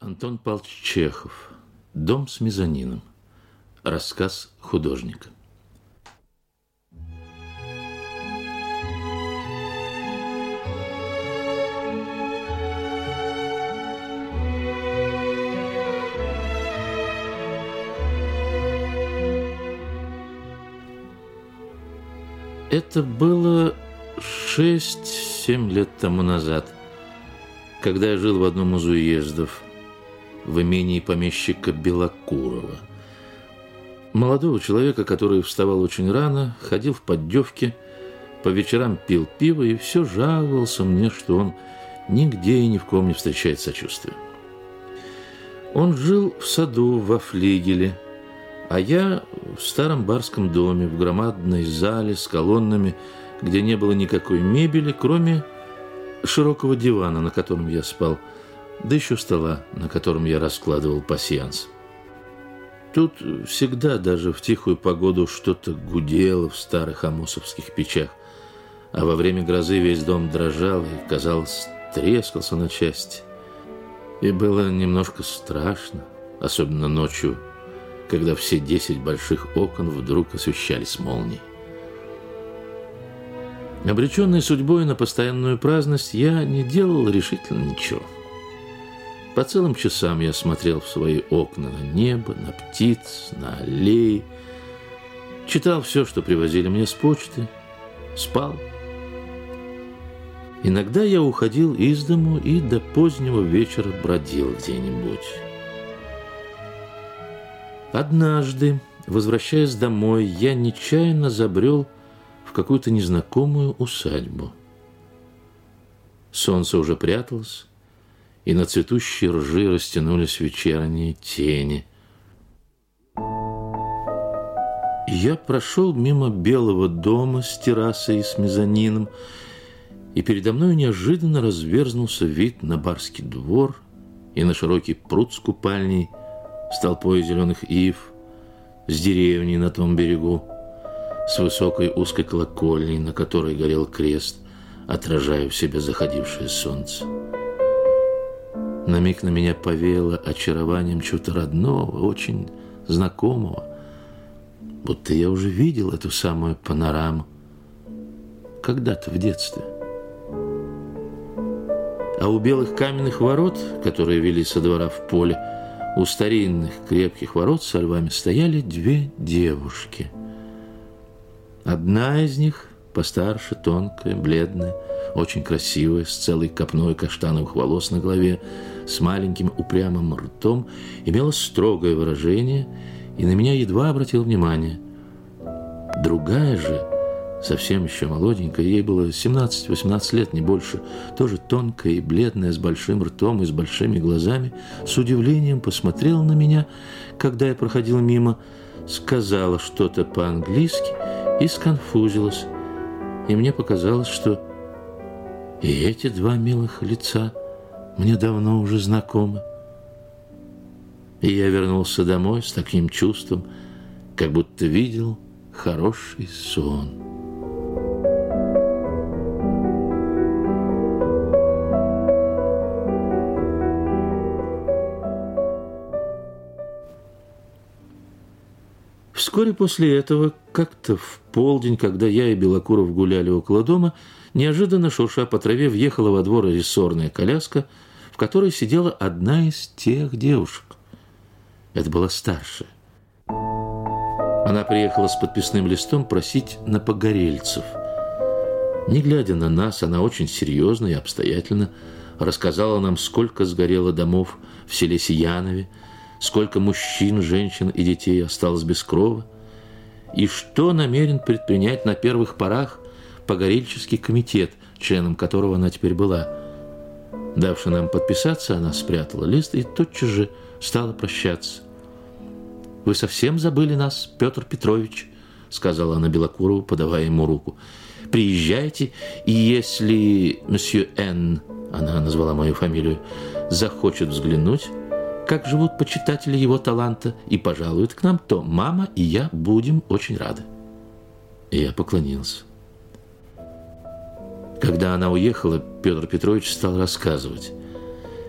Антон Павлович Чехов. «Дом с мезонином». Рассказ художника. Это было 6-7 лет тому назад, когда я жил в одном из уездов, в имении помещика Белокурова. Молодого человека, который вставал очень рано, ходил в поддевке, по вечерам пил пиво и все жаловался мне, что он нигде и ни в ком не встречает сочувствия. Он жил в саду во флигеле, а я в старом барском доме, в громадной зале с колоннами, где не было никакой мебели, кроме широкого дивана, на котором я спал, да еще стола, на котором я раскладывал пасьянс. Тут всегда, даже в тихую погоду, что-то гудело в старых амосовских печах, а во время грозы весь дом дрожал и, казалось, трескался на части. И было немножко страшно, особенно ночью, когда все 10 больших окон вдруг освещались молнией. Обреченный судьбой на постоянную праздность, я не делал решительно ничего. По целым часам я смотрел в свои окна на небо, на птиц, на аллеи, читал все, что привозили мне с почты, спал. Иногда я уходил из дому и до позднего вечера бродил где-нибудь. Однажды, возвращаясь домой, я нечаянно забрел в какую-то незнакомую усадьбу. Солнце уже пряталось, и на цветущей ржи растянулись вечерние тени. Я прошел мимо белого дома с террасой и с мезонином, и передо мной неожиданно разверзнулся вид на барский двор и на широкий пруд с купальней, с толпой зеленых ив, с деревней на том берегу, с высокой узкой колокольней, на которой горел крест, отражая в себе заходившее солнце. На миг на меня повеяло очарованием чего-то родного, очень знакомого, будто я уже видел эту самую панораму когда-то в детстве. А у белых каменных ворот, которые вели со двора в поле, у старинных крепких ворот со львами стояли 2 девушки. Одна из них, постарше, тонкая, бледная, очень красивая, с целой копной каштановых волос на голове, с маленьким упрямым ртом, имела строгое выражение и на меня едва обратила внимание. Другая же, совсем еще молоденькая, ей было 17-18 лет, не больше, тоже тонкая и бледная, с большим ртом и с большими глазами, с удивлением посмотрела на меня, когда я проходил мимо, сказала что-то по-английски и сконфузилась. И мне показалось, что и эти 2 милых лица мне давно уже знакомы. И я вернулся домой с таким чувством, как будто видел хороший сон. Вскоре после этого, как-то в полдень, когда я и Белокуров гуляли около дома, неожиданно, шурша по траве, въехала во двор рессорная коляска, в которой сидела одна из тех девушек. Это была старшая. Она приехала с подписным листом просить на погорельцев. Не глядя на нас, она очень серьезно и обстоятельно рассказала нам, сколько сгорело домов в селе Сиянове, сколько мужчин, женщин и детей осталось без крова, и что намерен предпринять на первых порах погорельческий комитет, членом которого она теперь была. Давши нам подписаться, она спрятала лист и тотчас же стала прощаться. «Вы совсем забыли нас, Петр Петрович», — сказала она Белокурову, подавая ему руку. «Приезжайте, и если месье Н, она назвала мою фамилию, захочет взглянуть, как живут почитатели его таланта, и пожалует к нам, то мама и я будем очень рады». И я поклонился. Когда она уехала, Петр Петрович стал рассказывать.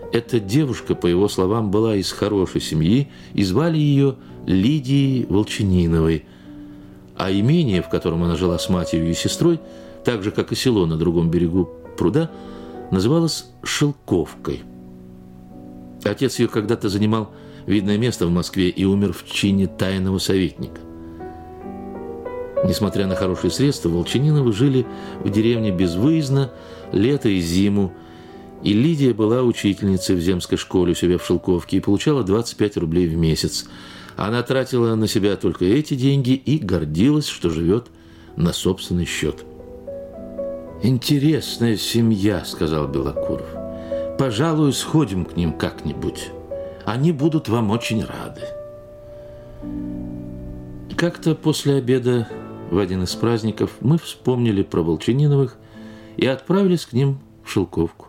Эта девушка, по его словам, была из хорошей семьи, и звали ее Лидией Волчаниновой. А имение, в котором она жила с матерью и сестрой, так же, как и село на другом берегу пруда, называлось Шелковкой. Отец ее когда-то занимал видное место в Москве и умер в чине тайного советника. Несмотря на хорошие средства, Волчаниновы жили в деревне безвыездно лето и зиму, и Лидия была учительницей в земской школе у себя в Шелковке и получала 25 рублей в месяц. Она тратила на себя только эти деньги и гордилась, что живет на собственный счет. «Интересная семья», — сказал Белокуров. «Пожалуй, сходим к ним как-нибудь. Они будут вам очень рады». Как-то после обеда в один из праздников мы вспомнили про Волчаниновых и отправились к ним в Шелковку.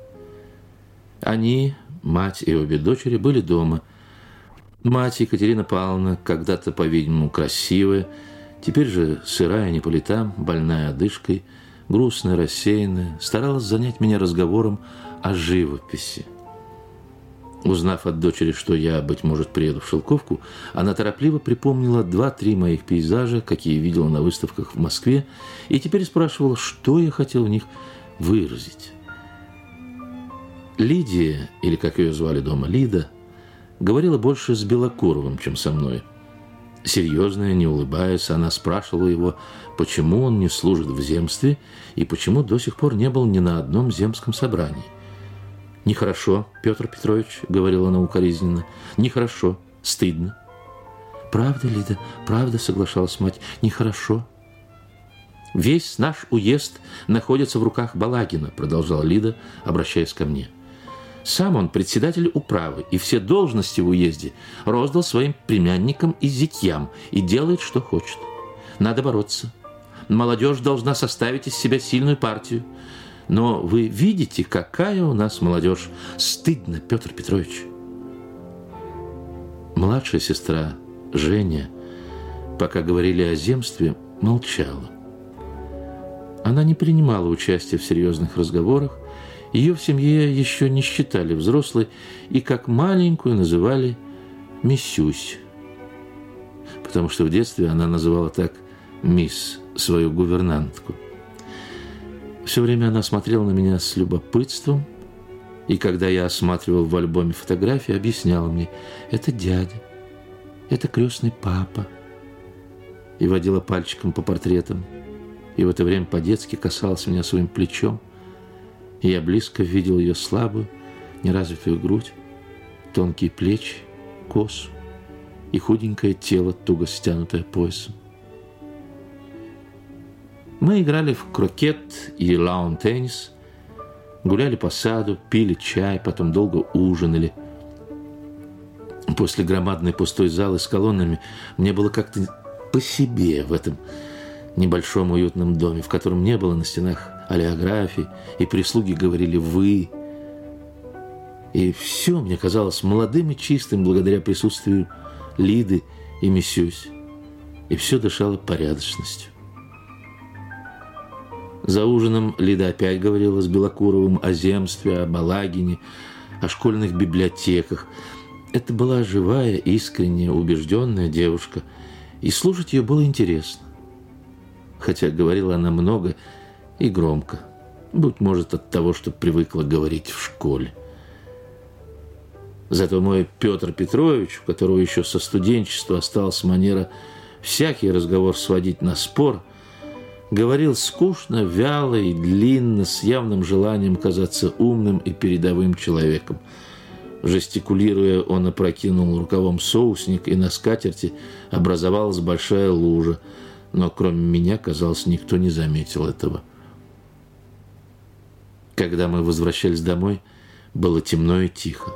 Они, мать и обе дочери, были дома. Мать Екатерина Павловна, когда-то, по-видимому, красивая, теперь же сырая не по летам, больная одышкой, грустная, рассеянная, старалась занять меня разговором о живописи. Узнав от дочери, что я, быть может, приеду в Шелковку, она торопливо припомнила 2-3 моих пейзажа, какие видела на выставках в Москве, и теперь спрашивала, что я хотел в них выразить. Лидия, или как ее звали дома, Лида, говорила больше с Белокуровым, чем со мной. Серьезная, не улыбаясь, она спрашивала его, почему он не служит в земстве и почему до сих пор не был ни на одном земском собрании. «Нехорошо, Петр Петрович», — говорила она укоризненно, — «нехорошо, стыдно». «Правда, Лида, правда», — соглашалась мать, — «нехорошо». «Весь наш уезд находится в руках Балагина», — продолжала Лида, обращаясь ко мне. «Сам он председатель управы, и все должности в уезде роздал своим племянникам и зятьям и делает, что хочет. Надо бороться. Молодежь должна составить из себя сильную партию. Но вы видите, какая у нас молодежь. Стыдно, Петр Петрович». Младшая сестра Женя, пока говорили о земстве, молчала. Она не принимала участия в серьезных разговорах, ее в семье еще не считали взрослой и как маленькую называли Миссюсь, потому что в детстве она называла так мисс свою гувернантку. Все время она смотрела на меня с любопытством, и когда я осматривал в альбоме фотографии, объясняла мне: «Это дядя, это крестный папа», и водила пальчиком по портретам, и в это время по-детски касалась меня своим плечом, и я близко видел ее слабую, неразвитую грудь, тонкие плечи, косу и худенькое тело, туго стянутое поясом. Мы играли в крокет и лаун-теннис, гуляли по саду, пили чай, потом долго ужинали. После громадной пустой залы с колоннами мне было как-то по себе в этом небольшом уютном доме, в котором не было на стенах олеографий, и прислуги говорили «вы». И все мне казалось молодым и чистым благодаря присутствию Лиды и Миссюсь. И все дышало порядочностью. За ужином Лида опять говорила с Белокуровым о земстве, о Балагине, о школьных библиотеках. Это была живая, искренняя, убежденная девушка, и слушать ее было интересно. Хотя говорила она много и громко, быть может, от того, что привыкла говорить в школе. Зато мой Петр Петрович, у которого еще со студенчества осталась манера всякий разговор сводить на спор, говорил скучно, вяло и длинно, с явным желанием казаться умным и передовым человеком. Жестикулируя, он опрокинул рукавом соусник, и на скатерти образовалась большая лужа, но кроме меня, казалось, никто не заметил этого. Когда мы возвращались домой, было темно и тихо.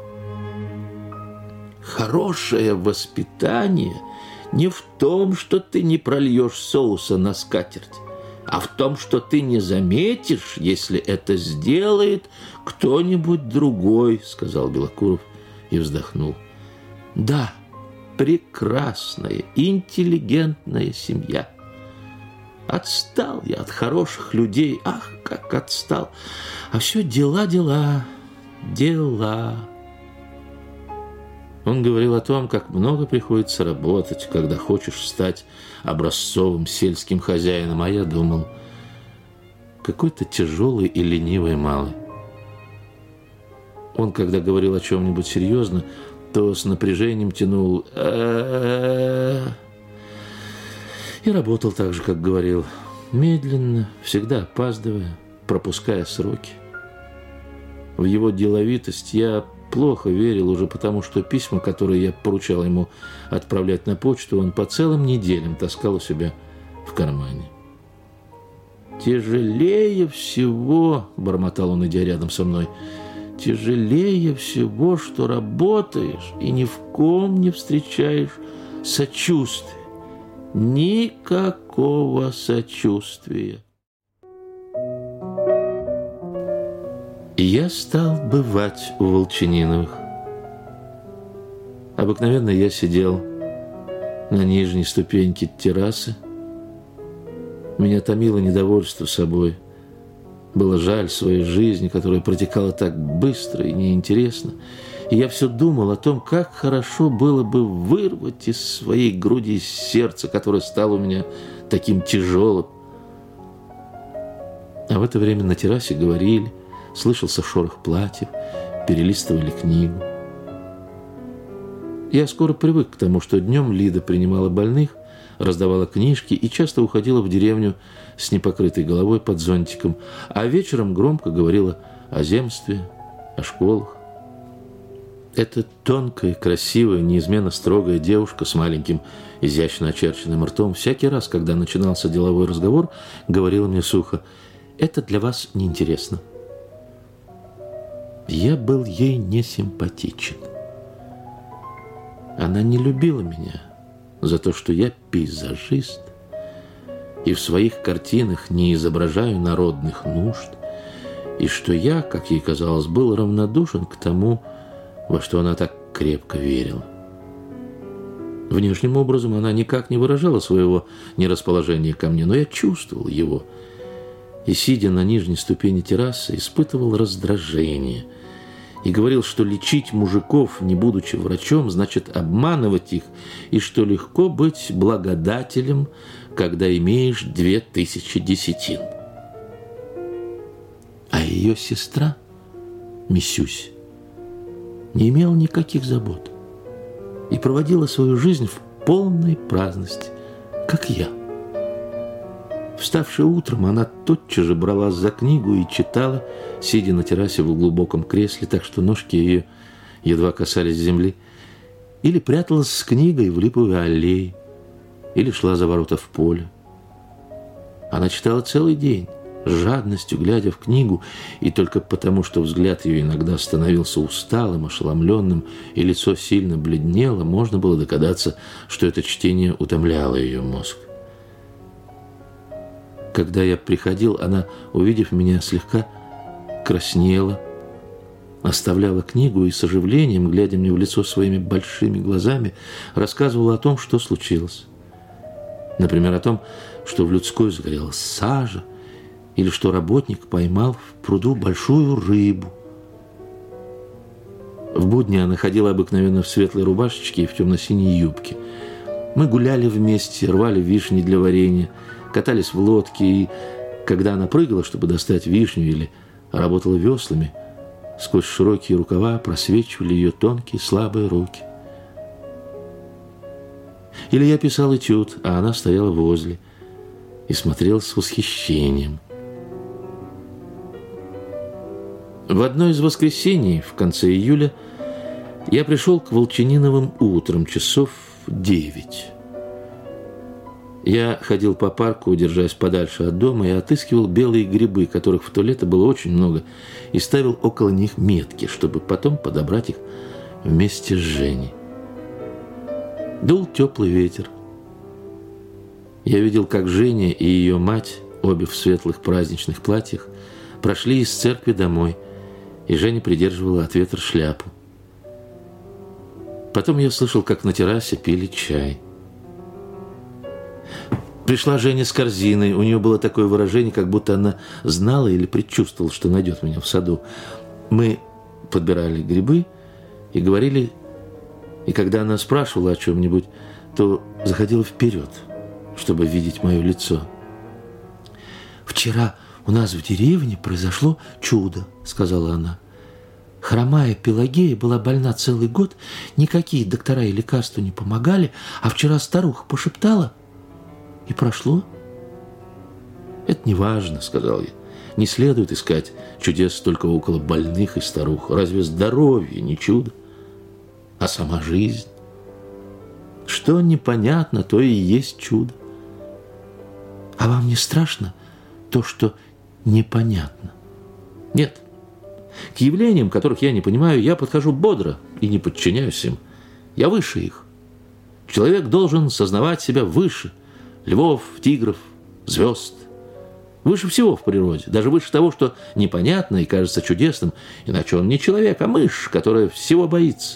«Хорошее воспитание не в том, что ты не прольешь соуса на скатерть, а в том, что ты не заметишь, если это сделает кто-нибудь другой», — сказал Белокуров и вздохнул. «Да, прекрасная, интеллигентная семья. Отстал я от хороших людей, ах, как отстал. А все дела. дела. Он говорил о том, как много приходится работать, когда хочешь стать образцовым сельским хозяином, а я думал, какой-то тяжелый и ленивый малый. Он, когда говорил о чем-нибудь серьезно, то с напряжением тянул и работал так же, как говорил, медленно, всегда опаздывая, пропуская сроки. В его деловитость я плохо верил уже потому, что письма, которые я поручал ему отправлять на почту, он по целым неделям таскал у себя в кармане. «Тяжелее всего, — бормотал он, идя рядом со мной, — тяжелее всего, что работаешь и ни в ком не встречаешь сочувствия. Никакого сочувствия». И я стал бывать у Волчаниновых. Обыкновенно я сидел на нижней ступеньке террасы. Меня томило недовольство собой. Было жаль своей жизни, которая протекала так быстро и неинтересно. И я все думал о том, как хорошо было бы вырвать из своей груди сердце, которое стало у меня таким тяжелым. А в это время на террасе говорили, слышался шорох платьев, перелистывали книгу. Я скоро привык к тому, что днем Лида принимала больных, раздавала книжки и часто уходила в деревню с непокрытой головой под зонтиком, а вечером громко говорила о земстве, о школах. Эта тонкая, красивая, неизменно строгая девушка с маленьким, изящно очерченным ртом всякий раз, когда начинался деловой разговор, говорила мне сухо: «Это для вас неинтересно». Я был ей не симпатичен. Она не любила меня за то, что я пейзажист и в своих картинах не изображаю народных нужд, и что я, как ей казалось, был равнодушен к тому, во что она так крепко верила. Внешним образом она никак не выражала своего нерасположения ко мне, но я чувствовал его, и, сидя на нижней ступени террасы, испытывал раздражение и говорил, что лечить мужиков, не будучи врачом, значит обманывать их, и что легко быть благодателем, когда имеешь 2000 десятин. А ее сестра, Мисюсь, не имела никаких забот и проводила свою жизнь в полной праздности, как я. Вставшая утром, она тотчас же бралась за книгу и читала, сидя на террасе в глубоком кресле, так что ножки ее едва касались земли, или пряталась с книгой в липовой аллее, или шла за ворота в поле. Она читала целый день, с жадностью глядя в книгу, и только потому, что взгляд ее иногда становился усталым, ошеломленным, и лицо сильно бледнело, можно было догадаться, что это чтение утомляло ее мозг. Когда я приходил, она, увидев меня, слегка краснела, оставляла книгу и с оживлением, глядя мне в лицо своими большими глазами, рассказывала о том, что случилось. Например, о том, что в людской загорелась сажа, или что работник поймал в пруду большую рыбу. В будни она ходила обыкновенно в светлой рубашечке и в темно-синей юбке. Мы гуляли вместе, рвали вишни для варенья, катались в лодке, и когда она прыгала, чтобы достать вишню, или работала веслами, сквозь широкие рукава просвечивали ее тонкие слабые руки. Или я писал этюд, а она стояла возле и смотрела с восхищением. В одно из воскресений, в конце июля, я пришел к Волчаниновым утром, часов 9. Я ходил по парку, держась подальше от дома, и отыскивал белые грибы, которых в то лето было очень много, и ставил около них метки, чтобы потом подобрать их вместе с Женей. Дул теплый ветер. Я видел, как Женя и ее мать, обе в светлых праздничных платьях, прошли из церкви домой, и Женя придерживала от ветра шляпу. Потом я слышал, как на террасе пили чай. Пришла Женя с корзиной. У нее было такое выражение, как будто она знала или предчувствовала, что найдет меня в саду. Мы подбирали грибы и говорили, и когда она спрашивала о чем-нибудь, то заходила вперед, чтобы видеть мое лицо. «Вчера у нас в деревне произошло чудо», — сказала она. «Хромая Пелагея была больна целый год, никакие доктора и лекарства не помогали, а вчера старуха пошептала, и прошло». «Это не важно», — сказал я. «Не следует искать чудес только около больных и старух. Разве здоровье не чудо, а сама жизнь? Что непонятно, то и есть чудо. А вам не страшно то, что непонятно?» «Нет. К явлениям, которых я не понимаю, я подхожу бодро и не подчиняюсь им. Я выше их. Человек должен сознавать себя выше львов, тигров, звезд. Выше всего в природе, даже выше того, что непонятно и кажется чудесным, иначе он не человек, а мышь, которая всего боится».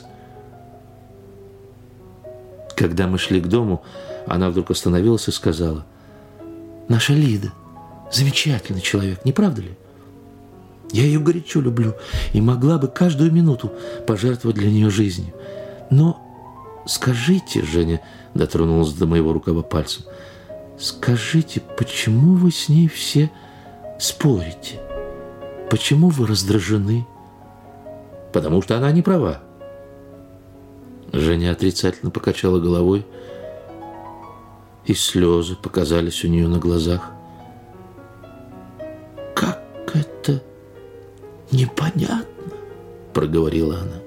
Когда мы шли к дому, она вдруг остановилась и сказала: «Наша Лида замечательный человек, не правда ли? Я ее горячо люблю и могла бы каждую минуту пожертвовать для нее жизнью. Но скажите, — Женя дотронулась до моего рукава пальцем, — скажите, почему вы с ней все спорите? Почему вы раздражены?» «Потому что она не права». Женя отрицательно покачала головой, и слезы показались у нее на глазах. «Как это непонятно!» — проговорила она.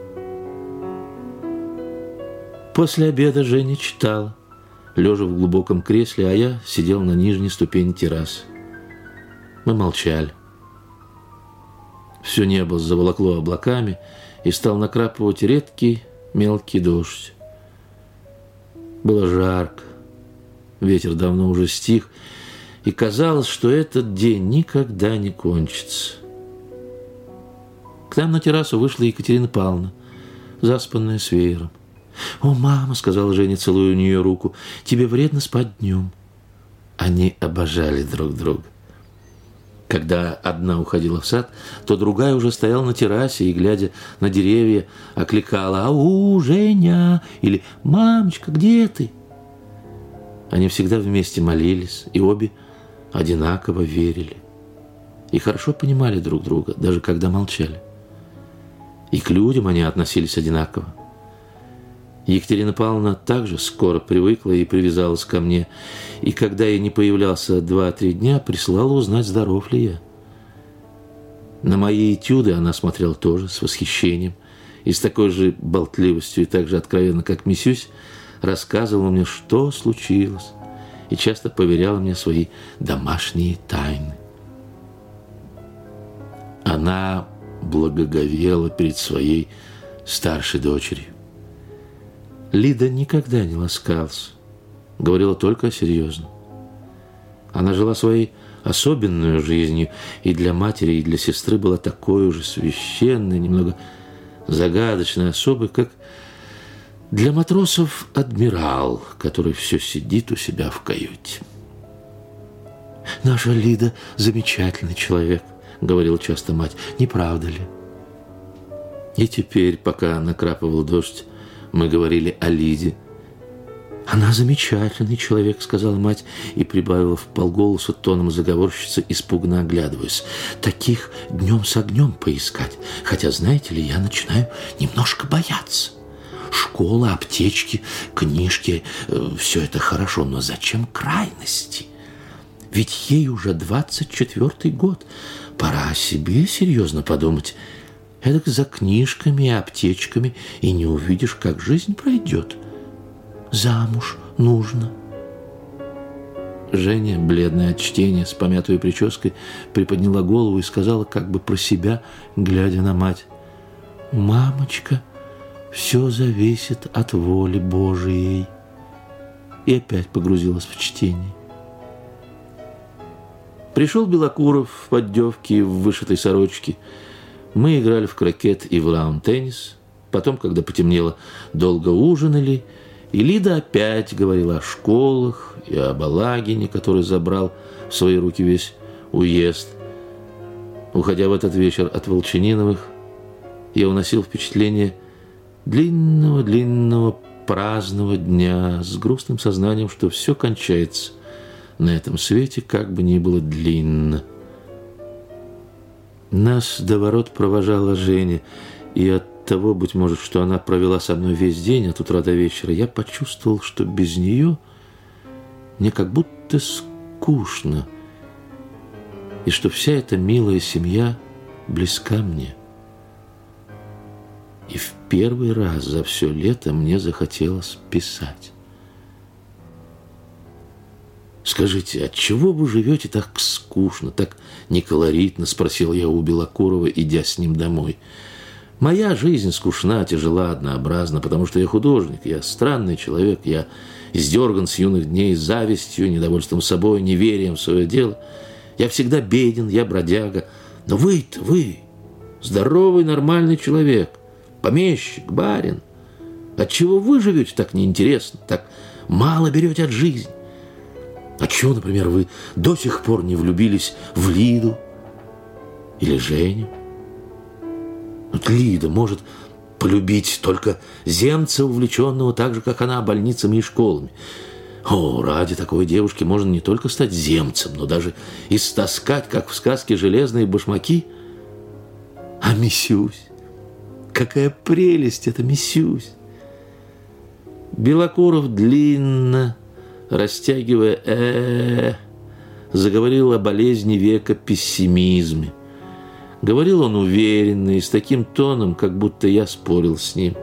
После обеда Женя читала, лежа в глубоком кресле, а я сидел на нижней ступени террасы. Мы молчали. Все небо заволокло облаками, и стал накрапывать редкий мелкий дождь. Было жарко, ветер давно уже стих, и казалось, что этот день никогда не кончится. К нам на террасу вышла Екатерина Павловна, заспанная с веером. «О, мама, — сказала Женя, целуя у нее руку, — тебе вредно спать днем». Они обожали друг друга. Когда одна уходила в сад, то другая уже стояла на террасе и, глядя на деревья, окликала: «Ау, Женя!» или «Мамочка, где ты?» Они всегда вместе молились, и обе одинаково верили. И хорошо понимали друг друга, даже когда молчали. И к людям они относились одинаково. Екатерина Павловна также скоро привыкла и привязалась ко мне, и когда я не появлялся 2-3 дня, присылала узнать, здоров ли я. На мои этюды она смотрела тоже с восхищением, и с такой же болтливостью и так же откровенно, как Мисюсь, рассказывала мне, что случилось, и часто поверяла мне свои домашние тайны. Она благоговела перед своей старшей дочерью. Лида никогда не ласкалась, говорила только о серьезном. Она жила своей особенной жизнью, и для матери, и для сестры была такой же священной, немного загадочной особой, как для матросов адмирал, который все сидит у себя в каюте. «Наша Лида замечательный человек», — говорила часто мать, — «не правда ли?» И теперь, пока накрапывал дождь, мы говорили о Лиде. «Она замечательный человек», — сказала мать и прибавила вполголоса тоном заговорщицы, испуганно оглядываясь. «Таких днем с огнем поискать. Хотя, знаете ли, я начинаю немножко бояться. Школа, аптечки, книжки — все это хорошо, но зачем крайности? Ведь ей уже 24-й год. Пора о себе серьезно подумать. Эдак за книжками и аптечками и не увидишь, как жизнь пройдет. Замуж нужно». Женя, бледная от чтения, с помятой прической, приподняла голову и сказала, как бы про себя, глядя на мать: «Мамочка, все зависит от воли Божией». И опять погрузилась в чтение. Пришел Белокуров в поддевке и в вышитой сорочке. Мы играли в крокет и в лаун-теннис. Потом, когда потемнело, долго ужинали. И Лида опять говорила о школах и о Балагине, который забрал в свои руки весь уезд. Уходя в этот вечер от Волчаниновых, я уносил впечатление длинного праздного дня с грустным сознанием, что все кончается на этом свете, как бы ни было длинно. Нас до ворот провожала Женя, и от того, быть может, что она провела со мной весь день от утра до вечера, я почувствовал, что без нее мне как будто скучно, и что вся эта милая семья близка мне. И в первый раз за все лето мне захотелось писать. «Скажите, отчего вы живете так скучно, так неколоритно?» – спросил я у Белокурова, идя с ним домой. «Моя жизнь скучна, тяжела, однообразна, потому что я художник, я странный человек, я издерган с юных дней завистью, недовольством собой, неверием в свое дело. Я всегда беден, я бродяга. Но вы-то, вы, здоровый, нормальный человек, помещик, барин. Отчего вы живете так неинтересно, так мало берете от жизни? Отчего, например, вы до сих пор не влюбились в Лиду или Женю? Вот Лида может полюбить только земца, увлеченного так же, как она, больницами и школами. О, ради такой девушки можно не только стать земцем, но даже истаскать, как в сказке, железные башмаки. А Мисюсь, какая прелесть это Мисюсь! Белокуров длинно, растягивая заговорил о болезни века, пессимизме. Говорил он уверенно и с таким тоном, как будто я спорил с ним.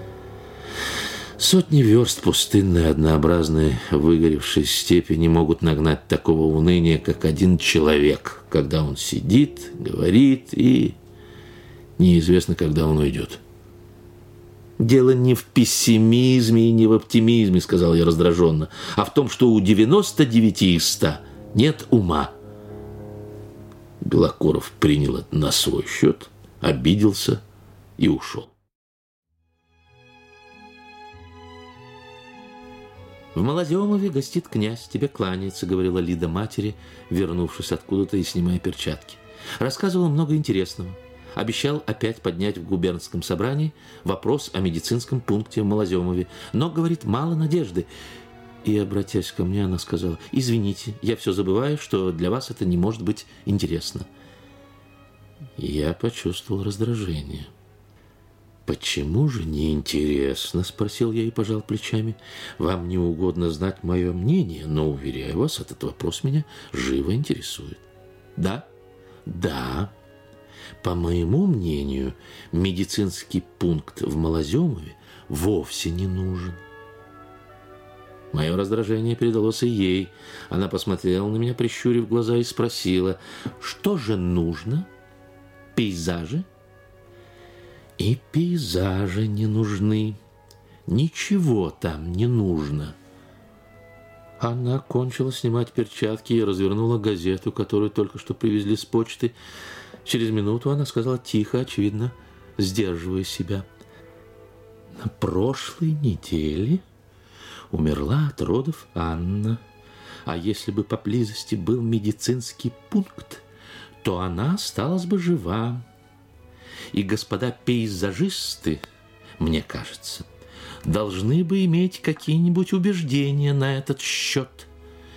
Сотни верст пустынной, однообразной, выгоревшей степи не могут нагнать такого уныния, как один человек, когда он сидит, говорит, и неизвестно, когда он уйдет. «Дело не в пессимизме и не в оптимизме, — сказал я раздраженно, — а в том, что у 99 из 100 нет ума». Белокуров принял это на свой счет, обиделся и ушел. «В Малоземове гостит князь, тебе кланяется, — говорила Лида матери, вернувшись откуда-то и снимая перчатки. Рассказывал много интересного. Обещал опять поднять в губернском собрании вопрос о медицинском пункте в Малоземове, но, говорит, мало надежды. И, обратясь ко мне, она сказала: «Извините, я все забываю, что для вас это не может быть интересно». Я почувствовал раздражение. «Почему же неинтересно?» – спросил я и пожал плечами. «Вам не угодно знать мое мнение, но, уверяю вас, этот вопрос меня живо интересует». «Да, да. По моему мнению, медицинский пункт в Малоземове вовсе не нужен». Мое раздражение передалось и ей. Она посмотрела на меня, прищурив глаза, и спросила: «Что же нужно? Пейзажи?» «И пейзажи не нужны. Ничего там не нужно». Она кончила снимать перчатки и развернула газету, которую только что привезли с почты. Через минуту она сказала тихо, очевидно, сдерживая себя: «На прошлой неделе умерла от родов Анна, а если бы поблизости был медицинский пункт, то она осталась бы жива. И господа пейзажисты, мне кажется, должны бы иметь какие-нибудь убеждения на этот счет».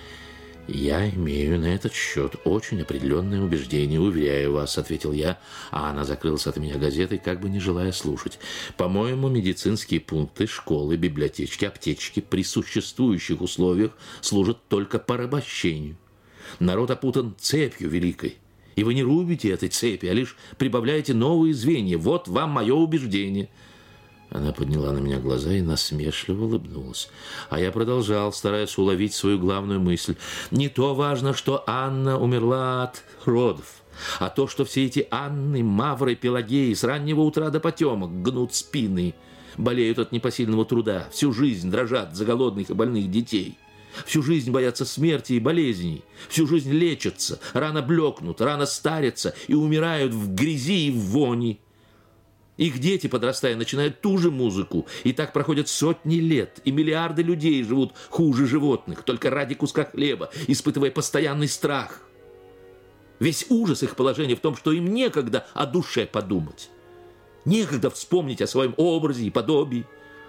«Я имею на этот счет очень определенное убеждение, уверяю вас», — ответил я, а она закрылась от меня газетой, как бы не желая слушать. «По-моему, медицинские пункты, школы, библиотечки, аптечки при существующих условиях служат только порабощению. Народ опутан цепью великой, и вы не рубите этой цепи, а лишь прибавляете новые звенья. Вот вам мое убеждение». Она подняла на меня глаза и насмешливо улыбнулась. А я продолжал, стараясь уловить свою главную мысль. «Не то важно, что Анна умерла от родов, а то, что все эти Анны, Мавры, Пелагеи с раннего утра до потемок гнут спины, болеют от непосильного труда, всю жизнь дрожат за голодных и больных детей, всю жизнь боятся смерти и болезней, всю жизнь лечатся, рано блекнут, рано старятся и умирают в грязи и в вони. Их дети, подрастая, начинают ту же музыку, и так проходят сотни лет, и миллиарды людей живут хуже животных, только ради куска хлеба, испытывая постоянный страх. Весь ужас их положения в том, что им некогда о душе подумать. Некогда вспомнить о своем образе и подобии.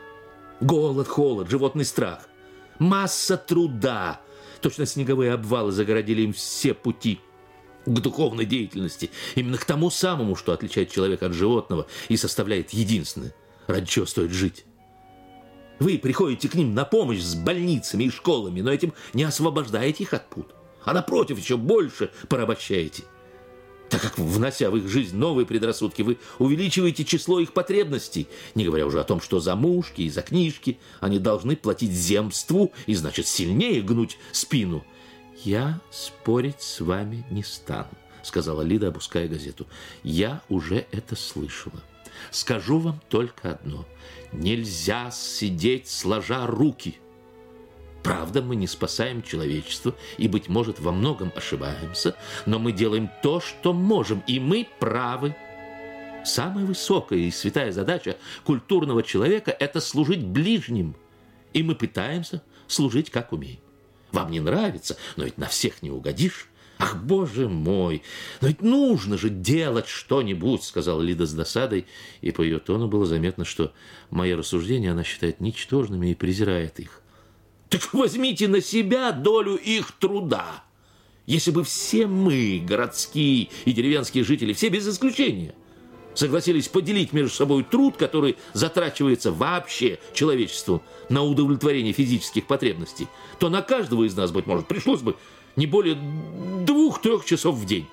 Голод, холод, животный страх. Масса труда. Точно снеговые обвалы загородили им все пути к духовной деятельности. Именно к тому самому, что отличает человека от животного и составляет единственное, ради чего стоит жить. Вы приходите к ним на помощь с больницами и школами, но этим не освобождаете их от пут, а напротив, еще больше порабощаете. Так как, внося в их жизнь новые предрассудки, вы увеличиваете число их потребностей, не говоря уже о том, что за мушки и за книжки они должны платить земству и, значит, сильнее гнуть спину. «Я спорить с вами не стану», — сказала Лида, опуская газету. «Я уже это слышала. Скажу вам только одно. Нельзя сидеть сложа руки. Правда, мы не спасаем человечество и, быть может, во многом ошибаемся, но мы делаем то, что можем, и мы правы. Самая высокая и святая задача культурного человека – это служить ближним, и мы пытаемся служить, как умеем. Вам не нравится, но ведь на всех не угодишь. Ах, боже мой, но ведь нужно же делать что-нибудь, сказала Лида с досадой, и по ее тону было заметно, что мои рассуждения она считает ничтожными и презирает их. Так возьмите на себя долю их труда. Если бы все мы, городские и деревенские жители, все без исключения, согласились поделить между собой труд, который затрачивается вообще человечеству на удовлетворение физических потребностей, то на каждого из нас, быть может, пришлось бы не более 2-3 часов в день.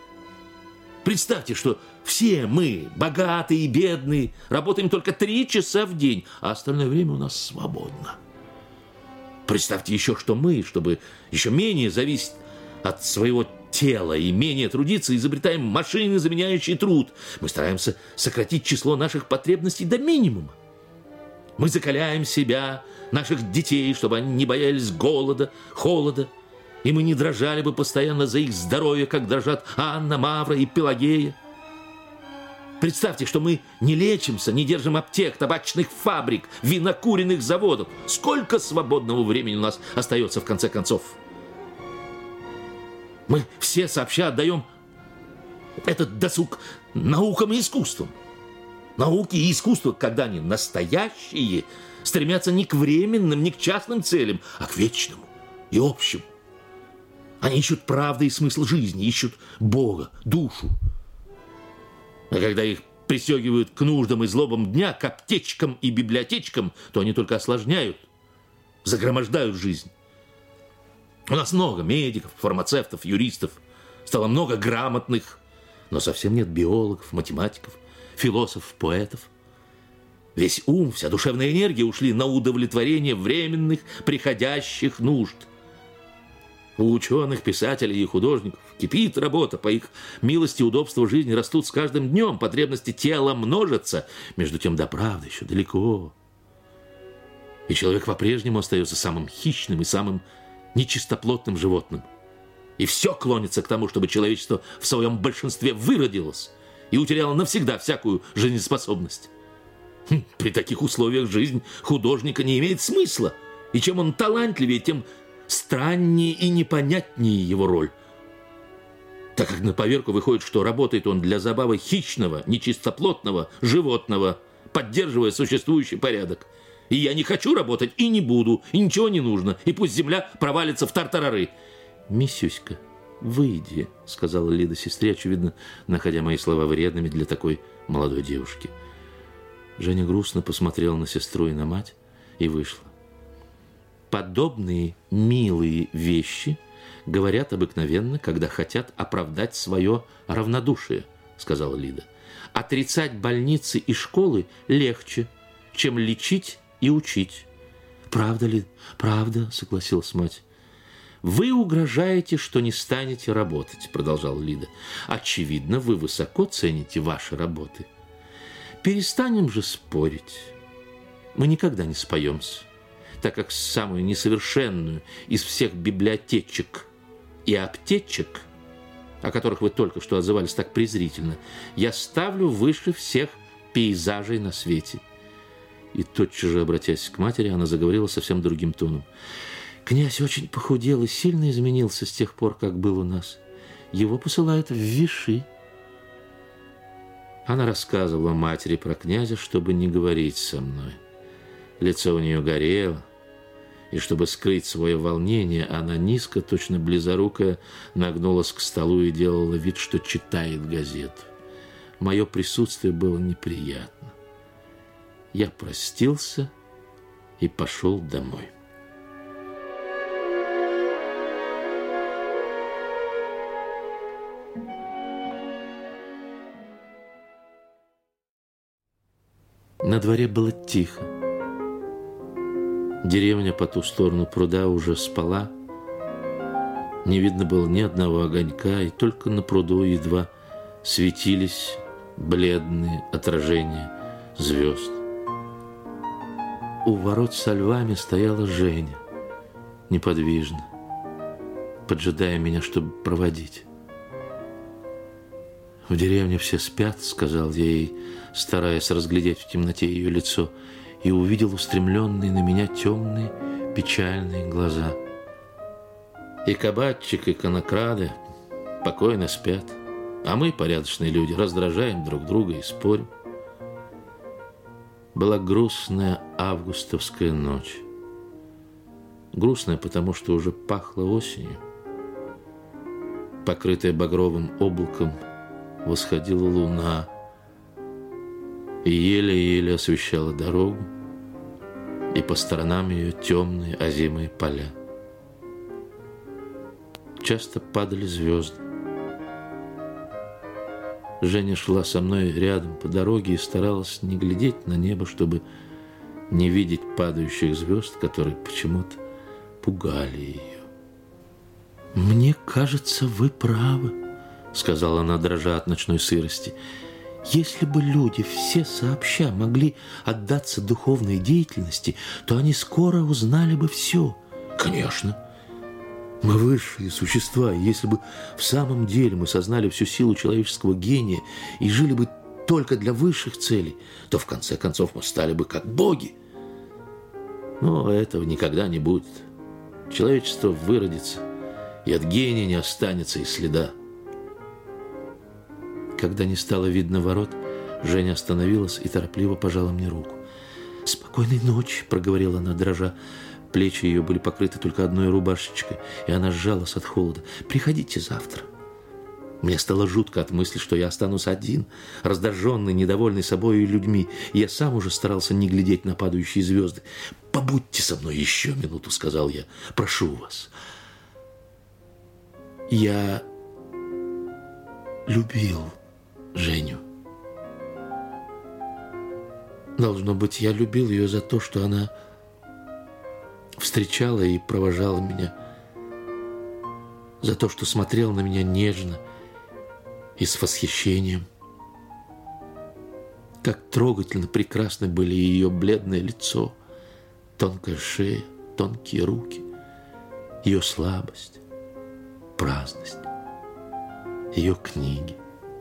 Представьте, что все мы, богатые и бедные, работаем только 3 часа в день, а остальное время у нас свободно. Представьте еще, что мы, чтобы еще менее зависеть от своего тела и менее трудиться, изобретаем машины, заменяющие труд. Мы стараемся сократить число наших потребностей до минимума. Мы закаляем себя, наших детей, чтобы они не боялись голода, холода, и мы не дрожали бы постоянно за их здоровье, как дрожат Анна, Мавра и Пелагея. Представьте, что мы не лечимся, не держим аптек, табачных фабрик, винокуренных заводов. Сколько свободного времени у нас остается, в конце концов? Мы все сообща отдаем этот досуг наукам и искусствам. Науки и искусства, когда они настоящие, стремятся не к временным, не к частным целям, а к вечному и общему. Они ищут правды и смысл жизни, ищут Бога, душу. А когда их пристегивают к нуждам и злобам дня, к аптечкам и библиотечкам, то они только осложняют, загромождают жизнь. У нас много медиков, фармацевтов, юристов, стало много грамотных, но совсем нет биологов, математиков, философов, поэтов. Весь ум, вся душевная энергия ушли на удовлетворение временных, приходящих нужд. У ученых, писателей и художников кипит работа, по их милости удобства жизни растут с каждым днем, потребности тела множатся, между тем до правды еще далеко. И человек по-прежнему остается самым хищным и самым нечистоплотным животным. И все клонится к тому, чтобы человечество в своем большинстве выродилось и утеряло навсегда всякую жизнеспособность. При таких условиях жизнь художника не имеет смысла, и чем он талантливее, тем страннее и непонятнее его роль. Так как на поверку выходит, что работает он для забавы хищного, нечистоплотного животного, поддерживая существующий порядок. И я не хочу работать, и не буду, и ничего не нужно, и пусть земля провалится в тартарары. «Миссюська, выйди», — сказала Лида сестре, очевидно, находя мои слова вредными для такой молодой девушки. Женя грустно посмотрела на сестру и на мать и вышла. Подобные милые вещи говорят обыкновенно, когда хотят оправдать свое равнодушие, сказала Лида. Отрицать больницы и школы легче, чем лечить и учить. Правда ли? Правда, согласилась мать. Вы угрожаете, что не станете работать, продолжала Лида. Очевидно, вы высоко цените ваши работы. Перестанем же спорить. Мы никогда не споемся, так как самую несовершенную из всех библиотечек и аптечек, о которых вы только что отзывались так презрительно, я ставлю выше всех пейзажей на свете. И тотчас же, обратясь к матери, она заговорила совсем другим тоном. Князь очень похудел и сильно изменился с тех пор, как был у нас. Его посылают в Виши. Она рассказывала матери про князя, чтобы не говорить со мной. Лицо у нее горело, и чтобы скрыть свое волнение, она низко, точно близорукая, нагнулась к столу и делала вид, что читает газету. Мое присутствие было неприятно. Я простился и пошел домой. На дворе было тихо. Деревня по ту сторону пруда уже спала. Не видно было ни одного огонька, и только на пруду едва светились бледные отражения звезд. У ворот со львами стояла Женя, неподвижно, поджидая меня, чтобы проводить. «В деревне все спят», — сказал я ей, стараясь разглядеть в темноте ее лицо, и увидел устремленные на меня темные, печальные глаза. И кабачик, и конокрады покойно спят, а мы, порядочные люди, раздражаем друг друга и спорим. Была грустная августовская ночь. Грустная, потому что уже пахло осенью. Покрытая багровым облаком, восходила луна и еле-еле освещала дорогу, и по сторонам ее темные озимые поля. Часто падали звезды. Женя шла со мной рядом по дороге и старалась не глядеть на небо, чтобы не видеть падающих звезд, которые почему-то пугали ее. «Мне кажется, вы правы», — сказала она, дрожа от ночной сырости. «Если бы люди все сообща могли отдаться духовной деятельности, то они скоро узнали бы все». «Конечно. Мы высшие существа, и если бы в самом деле мы сознали всю силу человеческого гения и жили бы только для высших целей, то в конце концов мы стали бы как боги. Но этого никогда не будет. Человечество выродится, и от гения не останется и следа». Когда не стало видно ворот, Женя остановилась и торопливо пожала мне руку. «Спокойной ночи», — проговорила она, дрожа. Плечи ее были покрыты только одной рубашечкой, и она сжалась от холода. «Приходите завтра». Мне стало жутко от мысли, что я останусь один, раздраженный, недовольный собой и людьми, и я сам уже старался не глядеть на падающие звезды. «Побудьте со мной еще минуту», — сказал я. «Прошу вас». Я любил Женю. Должно быть, я любил ее за то, что она встречала и провожала меня, за то, что смотрела на меня нежно и с восхищением. Как трогательно прекрасны были ее бледное лицо, тонкая шея, тонкие руки, ее слабость, праздность, ее книги.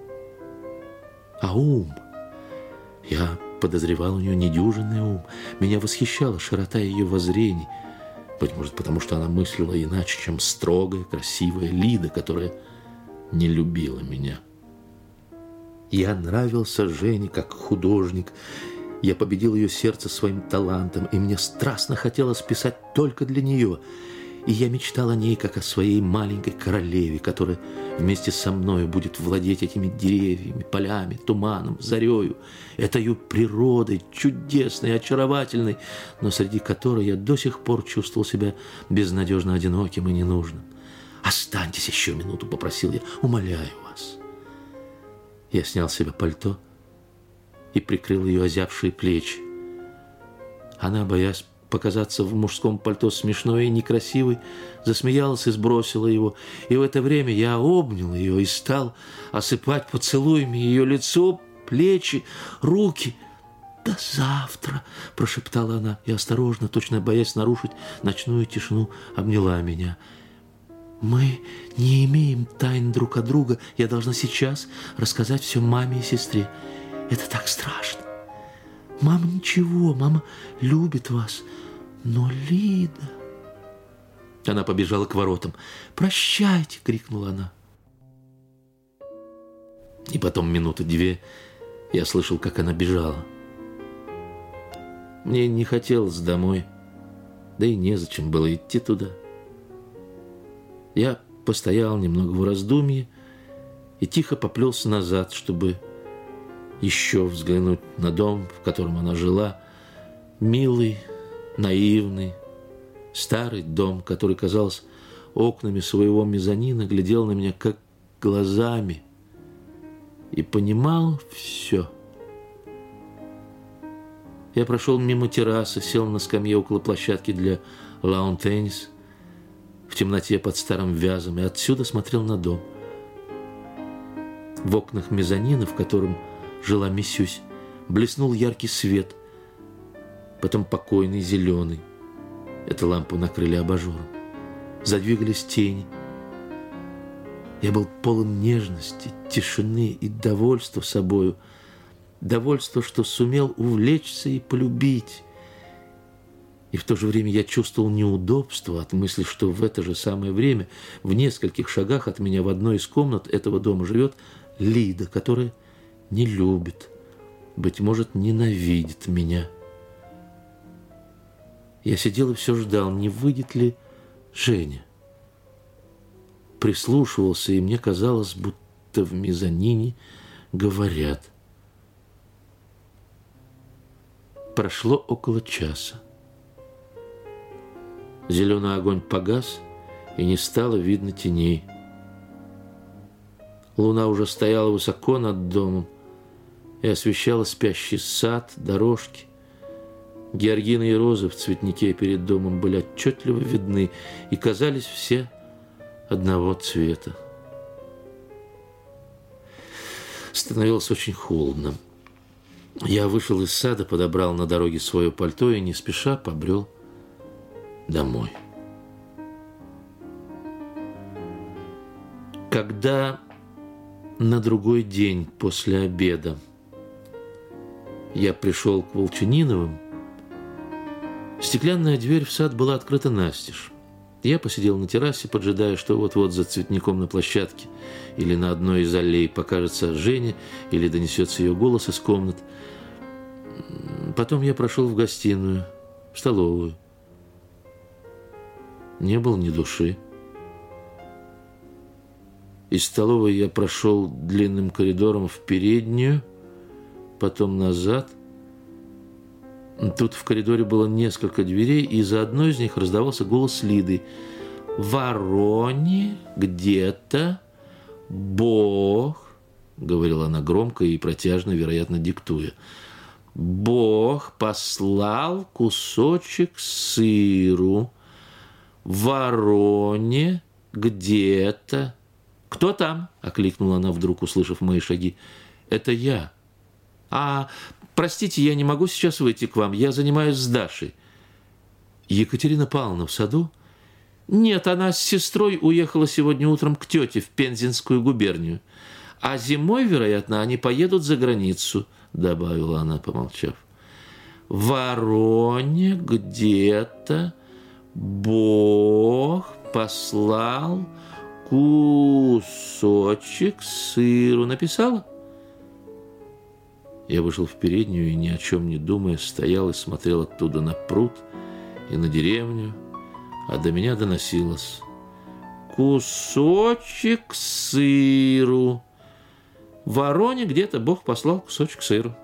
А ум, я подозревал у нее недюжинный ум. Меня восхищала широта ее воззрений. Быть может, потому что она мыслила иначе, чем строгая, красивая Лида, которая не любила меня. Я нравился Жене как художник. Я победил ее сердце своим талантом, и мне страстно хотелось писать только для нее. И я мечтал о ней, как о своей маленькой королеве, которая вместе со мной будет владеть этими деревьями, полями, туманом, зарею, этою природой, чудесной, очаровательной, но среди которой я до сих пор чувствовал себя безнадежно одиноким и ненужным. «Останьтесь еще минуту», — попросил я, — «умоляю вас». Я снял с себя пальто и прикрыл ее озябшие плечи. Она, боясь показаться в мужском пальто смешной и некрасивой, засмеялась и сбросила его. И в это время я обнял ее и стал осыпать поцелуями ее лицо, плечи, руки. «До завтра», — прошептала она, и осторожно, точно боясь нарушить ночную тишину, обняла меня. «Мы не имеем тайн друг от друга. Я должна сейчас рассказать все маме и сестре. Это так страшно. Мама ничего, мама любит вас. Но Лида...» Она побежала к воротам. «Прощайте!» — крикнула она. И потом минуты две Я слышал, как она бежала. Мне не хотелось домой, да и незачем было идти туда. Я постоял немного в раздумье и тихо поплелся назад, чтобы еще взглянуть на дом, в котором она жила. Милый, наивный, старый дом, который, казалось, окнами своего мезонина глядел на меня как глазами и понимал все. Я прошел мимо террасы, сел на скамье около площадки для лаун-теннис в темноте под старым вязом и отсюда смотрел на дом. В окнах мезонина, в котором жила миссюсь, блеснул яркий свет, потом покойный зеленый. Эту лампу накрыли абажуром. Задвигались тени. Я был полон нежности, тишины и довольства собою. Довольство, что сумел увлечься и полюбить. И в то же время я чувствовал неудобство от мысли, что в это же самое время в нескольких шагах от меня в одной из комнат этого дома живет Лида, которая не любит, быть может, ненавидит меня. Я сидел и все ждал, не выйдет ли Женя. Прислушивался, и мне казалось, будто в мезонине говорят. Прошло около часа. Зеленый огонь погас, и не стало видно теней. Луна уже стояла высоко над домом и освещала спящий сад, дорожки. Георгины и розы в цветнике перед домом были отчетливо видны и казались все одного цвета. Становилось очень холодно. Я вышел из сада, подобрал на дороге свое пальто и не спеша побрел домой. Когда на другой день после обеда я пришел к Волчаниновым, стеклянная дверь в сад была открыта настежь. Я посидел на террасе, поджидая, что вот-вот за цветником на площадке или на одной из аллей покажется Женя или донесется ее голос из комнат. Потом я прошел в гостиную, в столовую. Не было ни души. Из столовой я прошел длинным коридором в переднюю, потом назад. Тут в коридоре было несколько дверей, и за одной из них раздавался голос Лиды. «В Вороне где-то Бог», — говорила она громко и протяжно, вероятно, диктуя, «Бог послал кусочек сыру. В Вороне где-то». «Кто там?» — окликнула она вдруг, услышав мои шаги. «Это я». «А, простите, я не могу сейчас выйти к вам. Я занимаюсь с Дашей». «Екатерина Павловна в саду?» «Нет, она с сестрой уехала сегодня утром к тете в Пензенскую губернию. А зимой, вероятно, они поедут за границу», — добавила она, помолчав. «В Вороне где-то Бог послал кусочек сыру». Написала? Я вышел в переднюю и, ни о чем не думая, стоял и смотрел оттуда на пруд и на деревню, а до меня доносилось: «Кусочек сыру. В Вороне где-то Бог послал кусочек сыру».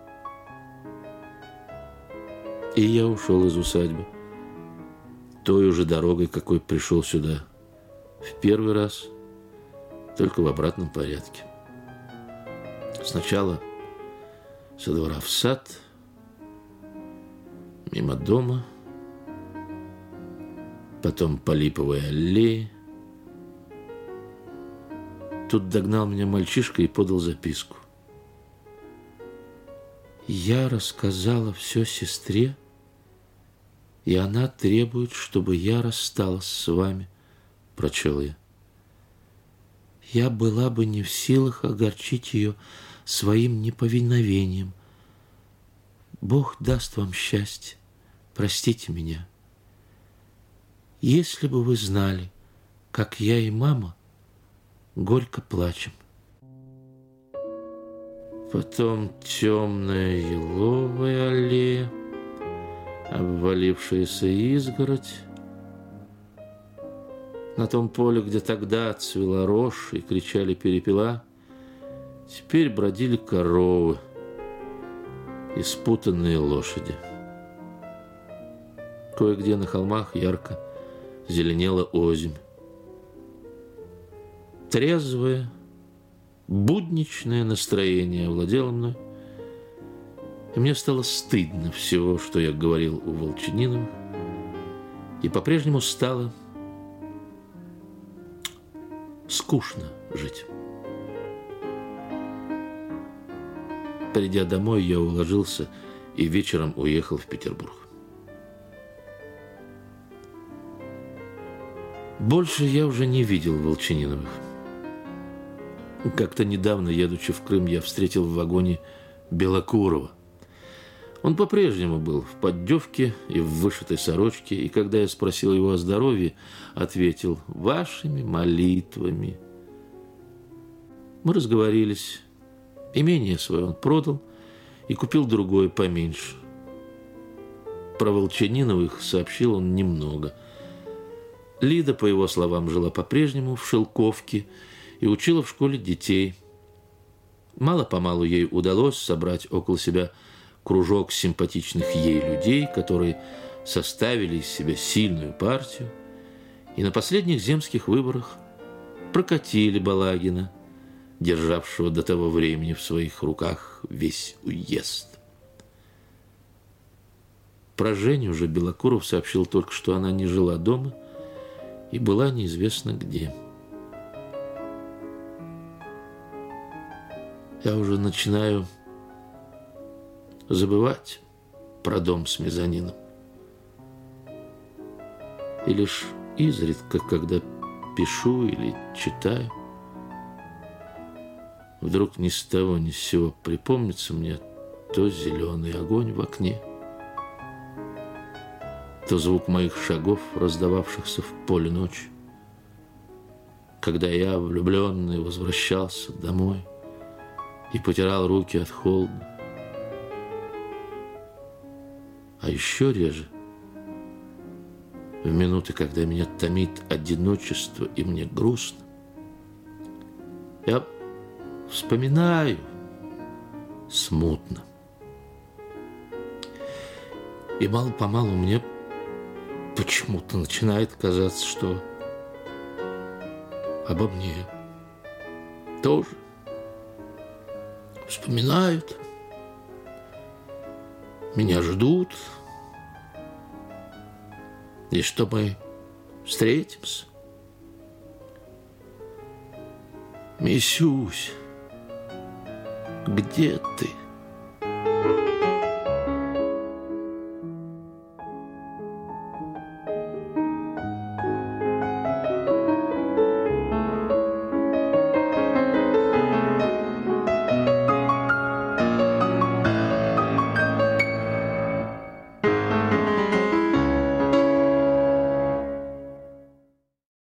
И я ушел из усадьбы той уже дорогой, какой пришел сюда в первый раз, только в обратном порядке. Сначала со двора в сад, мимо дома, потом по липовой аллее. Тут догнал меня мальчишка и подал записку. «Я рассказала все сестре, и она требует, чтобы я рассталась с вами», — прочел я. «Я была бы не в силах огорчить ее своим неповиновением. Бог даст вам счастье. Простите меня. Если бы вы знали, как я и мама горько плачем». Потом темная еловая аллея, обвалившаяся изгородь. На том поле, где тогда цвела рожь и кричали перепела, теперь бродили коровы и спутанные лошади. Кое-где на холмах ярко зеленела озимь. Трезвое, будничное настроение овладело мной, и мне стало стыдно всего, что я говорил у Волчаниновых, и по-прежнему стало скучно жить. Придя домой, я уложился и вечером уехал в Петербург. Больше я уже не видел Волчаниновых. Как-то недавно, едучи в Крым, я встретил в вагоне Белокурова. Он по-прежнему был в поддевке и в вышитой сорочке, и когда я спросил его о здоровье, ответил: «Вашими молитвами». Мы разговорились. Имение свое он продал и купил другое поменьше. Про Волчаниновых сообщил он немного. Лида, по его словам, жила по-прежнему в Шелковке и учила в школе детей. Мало-помалу ей удалось собрать около себя кружок симпатичных ей людей, которые составили из себя сильную партию, и на последних земских выборах прокатили Балагина, державшего до того времени в своих руках весь уезд. Про Женю же Белокуров сообщил только, что она не жила дома и была неизвестно где. Я уже начинаю забывать про дом с мезонином. И лишь изредка, когда пишу или читаю, вдруг ни с того ни с сего припомнится мне то зеленый огонь в окне, то звук моих шагов, раздававшихся в поле ночи, когда я, влюбленный, возвращался домой и потирал руки от холода. А еще реже в минуты, когда меня томит одиночество и мне грустно, я вспоминаю смутно. И мало-помалу мне почему-то начинает казаться, что обо мне тоже вспоминают, меня ждут, и что мы встретимся. Мисюсь, где ты?